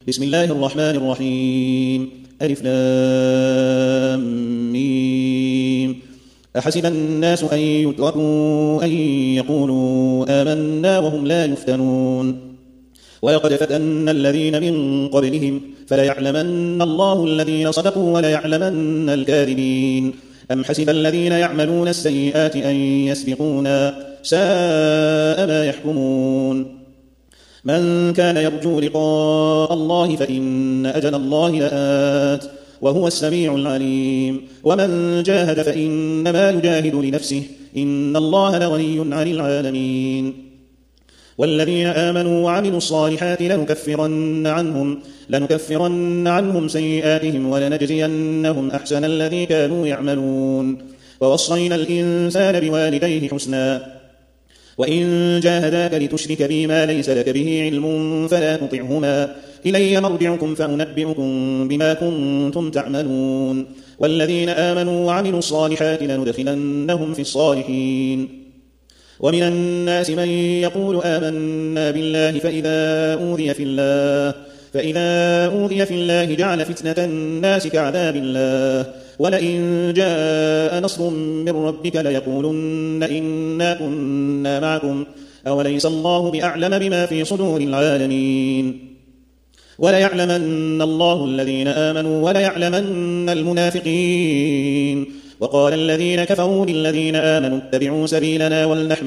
بسم الله الرحمن الرحيم. ألف لام ميم. أحسب الناس أن يتركوا أن يقولوا آمنا وهم لا يفتنون ولقد فتنا الذين من قبلهم فليعلمن الله الذين صدقوا وليعلمن الكاذبين. أم حسب الذين يعملون السيئات أن يسبقونا ساء ما يحكمون. من كان يرجو لقاء الله فإن أجل الله لآت وهو السميع العليم. ومن جاهد فإنما يجاهد لنفسه إن الله لغني عن العالمين. والذين آمنوا وعملوا الصالحات لنكفرن عنهم سيئاتهم ولنجزينهم أحسن الذي كانوا يعملون. ووصينا الإنسان بوالديه حسنا وإن جاهداك لتشرك بي ما ليس لك به علم فلا تطعهما إلي مرجعكم فأنبئكم بما كنتم تعملون. والذين آمنوا وعملوا الصالحات لندخلنهم في الصالحين. ومن الناس من يقول آمنا بالله فإذا أوذي في الله جعل فتنة الناس كعذاب الله ولئن جاء نصر من ربك ليقولن إنا كنا معكم أوليس الله بأعلم بما في صدور العالمين. وليعلمن الله الذين آمنوا وليعلمن المنافقين. وقال الذين كفروا للذين آمنوا اتبعوا سبيلنا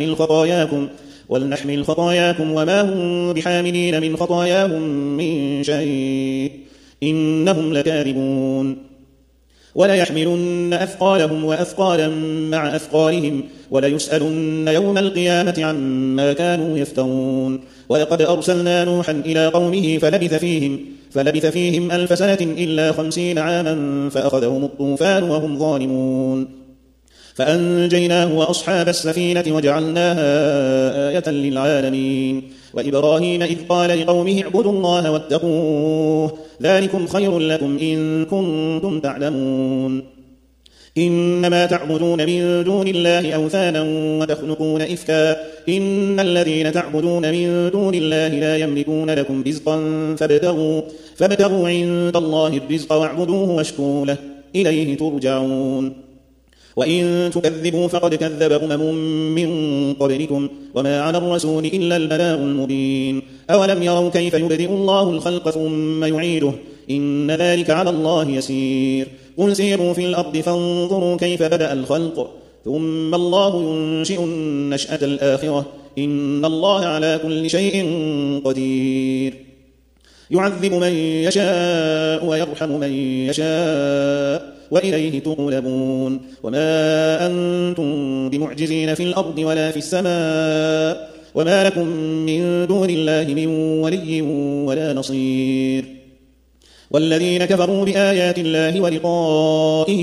ولنحمل خطاياكم وما هم بحاملين من خطاياهم من شيء إنهم لكاذبون. وليحملن أثقالهم وأثقالا مع أثقالهم وليسألن يوم القيامة عما كانوا يفترون. ولقد أرسلنا نوحا إلى قومه فلبث فيهم 1000 سنة إلا 50 عاما فأخذهم الطوفان وهم ظالمون. فأنجيناه وأصحاب السفينة وجعلناها آية للعالمين. وإبراهيم إذ قال لقومه اعبدوا الله واتقوه ذلكم خير لكم إن كنتم تعلمون. إنما تعبدون من دون الله أوثانا وتخلقون إفكا إن الذين تعبدون من دون الله لا يملكون لكم رزقا فابتغوا عند الله الرزق واعبدوه واشكروا له إليه ترجعون. وإن تكذبوا فقد كذب أمم من قبلكم وما على الرسول إلا البلاغ المبين. أولم يروا كيف يبدئ الله الخلق ثم يعيده إن ذلك على الله يسير. قل سيروا في الأرض فانظروا كيف بدأ الخلق ثم الله ينشئ النشأة الآخرة إن الله على كل شيء قدير. يعذب من يشاء ويرحم من يشاء وإليه تقلبون. وما أنتم بمعجزين في الأرض ولا في السماء وما لكم من دون الله من ولي ولا نصير. والذين كفروا بآيات الله ولقائه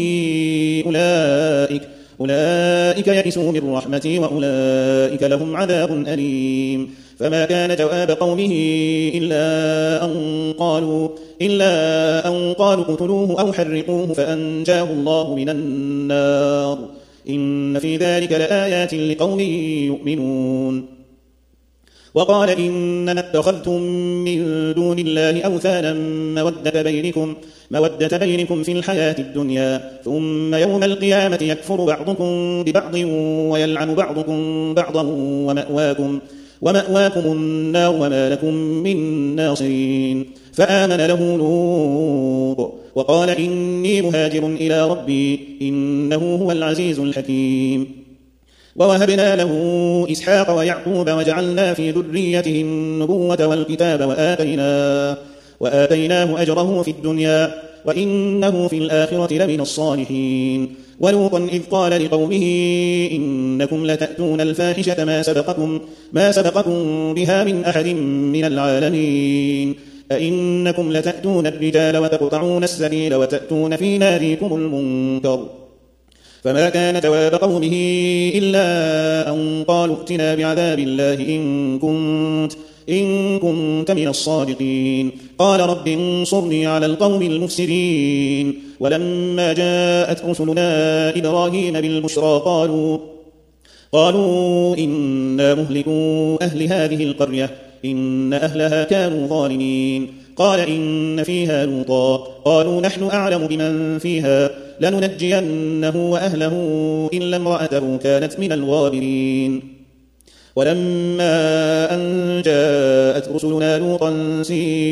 أولئك يئسوا من رحمتي وأولئك لهم عذاب أليم. فما كان جواب قومه إلا أن قالوا اقتلوه أو حرقوه فأنجاه الله من النار إن في ذلك لآيات لقوم يؤمنون. وقال إنما اتخذتم من دون الله أوثانا مودة بينكم في الحياة الدنيا ثم يوم القيامة يكفر بعضكم ببعض ويلعن بعضكم بعضا ومأواكم النار وما لكم من ناصرين. فآمن له لوط وقال إني مهاجر إلى ربي إنه هو العزيز الحكيم. ووهبنا له إسحاق ويعقوب وجعلنا في ذريته النبوة والكتاب وآتيناه أجره في الدنيا وإنه في الآخرة لمن الصالحين. ولوطا إذ قال لقومه إنكم لتأتون الفاحشة ما سبقكم بها من أحد من العالمين أئنكم لتأتون الرجال وتقطعون السبيل وتأتون في ناديكم المنكر. فما كان جواب قومه إلا أن قالوا ائتنا بعذاب الله إن كنت من الصادقين. قال رب انصرني على القوم المفسدين. ولما جاءت رسلنا إبراهيم بالبشرى قالوا إنا مهلكو أهل هذه القرية إن أهلها كانوا ظالمين. قال إن فيها لوطا قالوا نحن أعلم بمن فيها لننجينه وأهله إلا امرأته كانت من الغابرين ولما أن جاءت رسلنا لوطا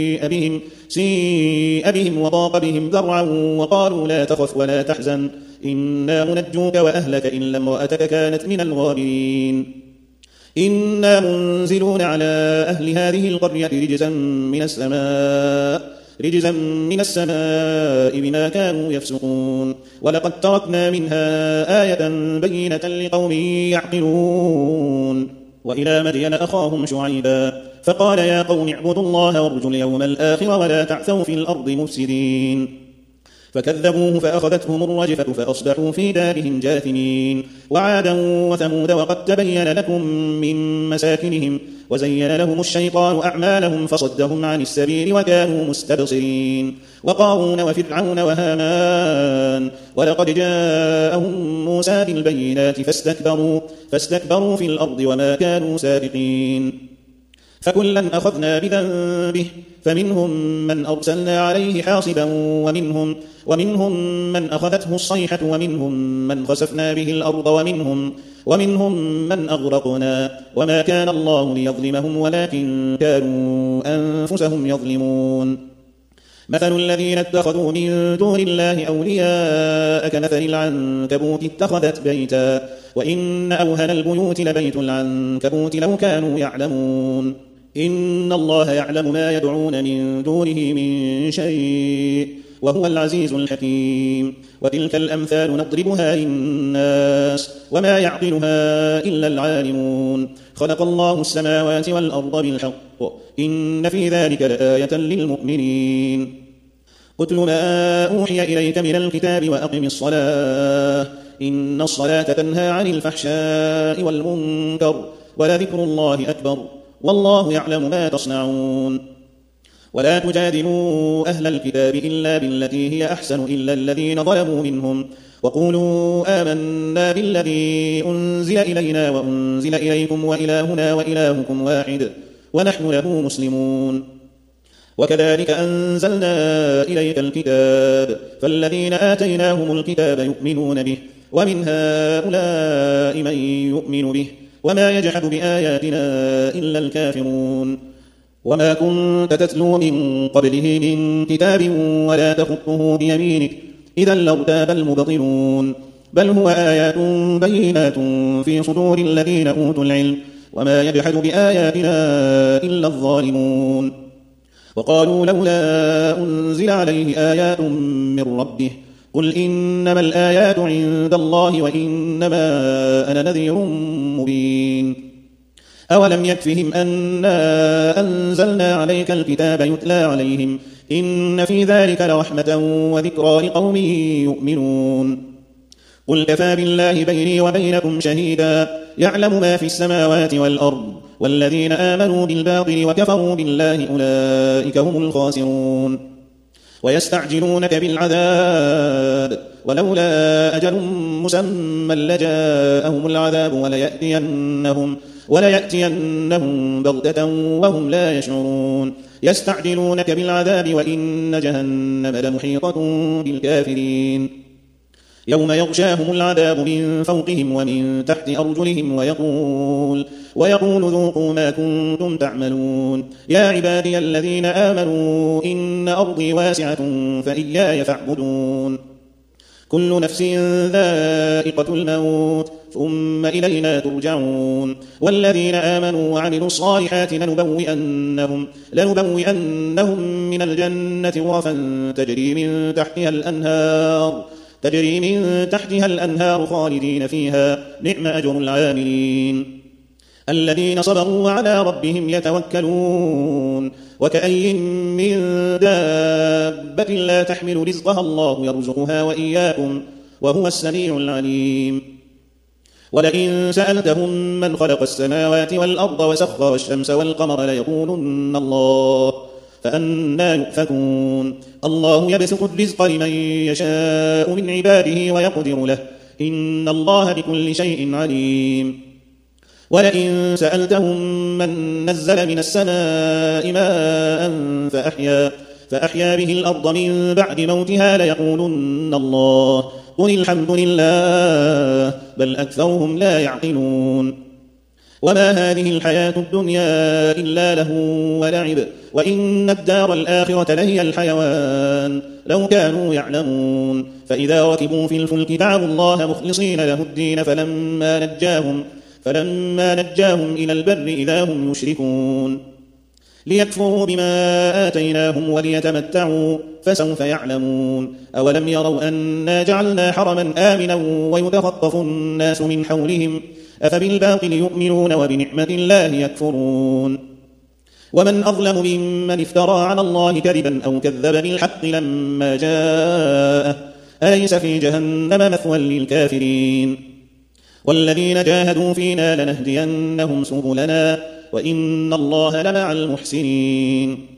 سيء بهم وضاق بهم ذرعا وقالوا لا تخف ولا تحزن إنا منجوك وأهلك إلا امرأتك كانت من الغابرين إنا منزلون على أهل هذه القرية رجزا من السماء بما كانوا يفسقون ولقد تركنا منها آية بينة لقوم يعقلون وإلى مدين أخاهم شعيبا فقال يا قوم اعبدوا الله وارجوا اليوم الآخر ولا تعثوا في الأرض مفسدين فكذبوه فأخذتهم الرجفة فأصبحوا في دارهم جاثمين وعادا وثمود وقد تبين لكم من مساكنهم وزين لهم الشيطان أعمالهم فصدهم عن السبيل وكانوا مستبصرين وقارون وفرعون وهامان ولقد جاءهم موسى بالبينات فاستكبروا في الأرض وما كانوا سابقين فكلا أخذنا بذنبه فمنهم من أرسلنا عليه حاصبا ومنهم من أخذته الصيحة ومنهم من خسفنا به الأرض ومنهم من أغرقنا وما كان الله ليظلمهم ولكن كانوا أنفسهم يظلمون مثل الذين اتخذوا من دون الله أولياء كمثل العنكبوت اتخذت بيتا وإن أوهن البيوت لبيت العنكبوت لو كانوا يعلمون إن الله يعلم ما يدعون من دونه من شيء وهو العزيز الحكيم وتلك الأمثال نضربها للناس وما يعقلها إلا العالمون خلق الله السماوات والأرض بالحق إن في ذلك لآية للمؤمنين اتل ما أوحي إليك من الكتاب وأقم الصلاة إن الصلاة تنهى عن الفحشاء والمنكر ولذكر الله أكبر والله يعلم ما تصنعون ولا تجادلوا أهل الكتاب إلا بالتي هي أحسن إلا الذين ظلموا منهم وقولوا آمنا بالذي أنزل إلينا وأنزل إليكم وإلهنا وإلهكم واحد ونحن له مسلمون وكذلك أنزلنا إليك الكتاب فالذين آتيناهم الكتاب يؤمنون به ومن هؤلاء من يؤمن به وما يجحد بآياتنا إلا الكافرون وما كنت تتلو من قبله من كتاب ولا تخطه بيمينك إذا لارتاب المبطلون بل هو آيات بينات في صدور الذين أوتوا العلم وما يجحد بآياتنا إلا الظالمون وقالوا لولا أنزل عليه آيات من ربه قل إنما الآيات عند الله وإنما أنا نذير مبين أولم يكفهم أنا أنزلنا عليك الكتاب يتلى عليهم إن في ذلك لرحمة وذكرى لقوم يؤمنون قل كفى بالله بيني وبينكم شهيدا يعلم ما في السماوات والأرض والذين آمنوا بالباطل وكفروا بالله أولئك هم الخاسرون ويستعجلونك بالعذاب ولولا أجل مسمى لجاءهم العذاب وليأتينهم بغتة وهم لا يشعرون يستعجلونك بالعذاب وإن جهنم لمحيطة بالكافرين يوم يغشاهم العذاب من فوقهم ومن تحت أرجلهم ويقول ذوقوا ما كنتم تعملون يا عبادي الذين آمنوا إن أرضي واسعة فإياي فاعبدون كل نفس ذائقة الموت ثم إلينا ترجعون والذين آمنوا وعملوا الصالحات لنبوئنهم من الجنة غرفا تجري من تحتها الأنهار خالدين فيها نعم أجر العاملين الذين صبروا وعلى ربهم يتوكلون وكأي من دابة لا تحمل رزقها الله يرزقها وإياكم وهو السميع العليم ولئن سألتهم من خلق السماوات والأرض وسخر الشمس والقمر ليقولن الله فأنى يؤفكون الله يبسط الرزق لمن يشاء من عباده ويقدر له إن الله بكل شيء عليم ولئن سألتهم من نزل من السماء ماء فأحيا به الأرض من بعد موتها ليقولن الله قل الحمد لله بل أكثرهم لا يعقلون وما هذه الحياة الدنيا إلا له ولعب وإن الدار الآخرة لهي الحيوان لو كانوا يعلمون فإذا ركبوا في الفلك دعوا الله مخلصين له الدين فلما نجاهم إلى البر إذا هم يشركون ليكفروا بما آتيناهم وليتمتعوا فسوف يعلمون أولم يروا أنا جعلنا حرما آمنا ويتخطف الناس من حولهم أفبالباطل يؤمنون وبنعمة الله يكفرون ومن أظلم ممن افترى على الله كذبا أو كذب بالحق لما جاءه أليس في جهنم مثوى للكافرين والذين جاهدوا فينا لنهدينهم سبلنا وإن الله لمع المحسنين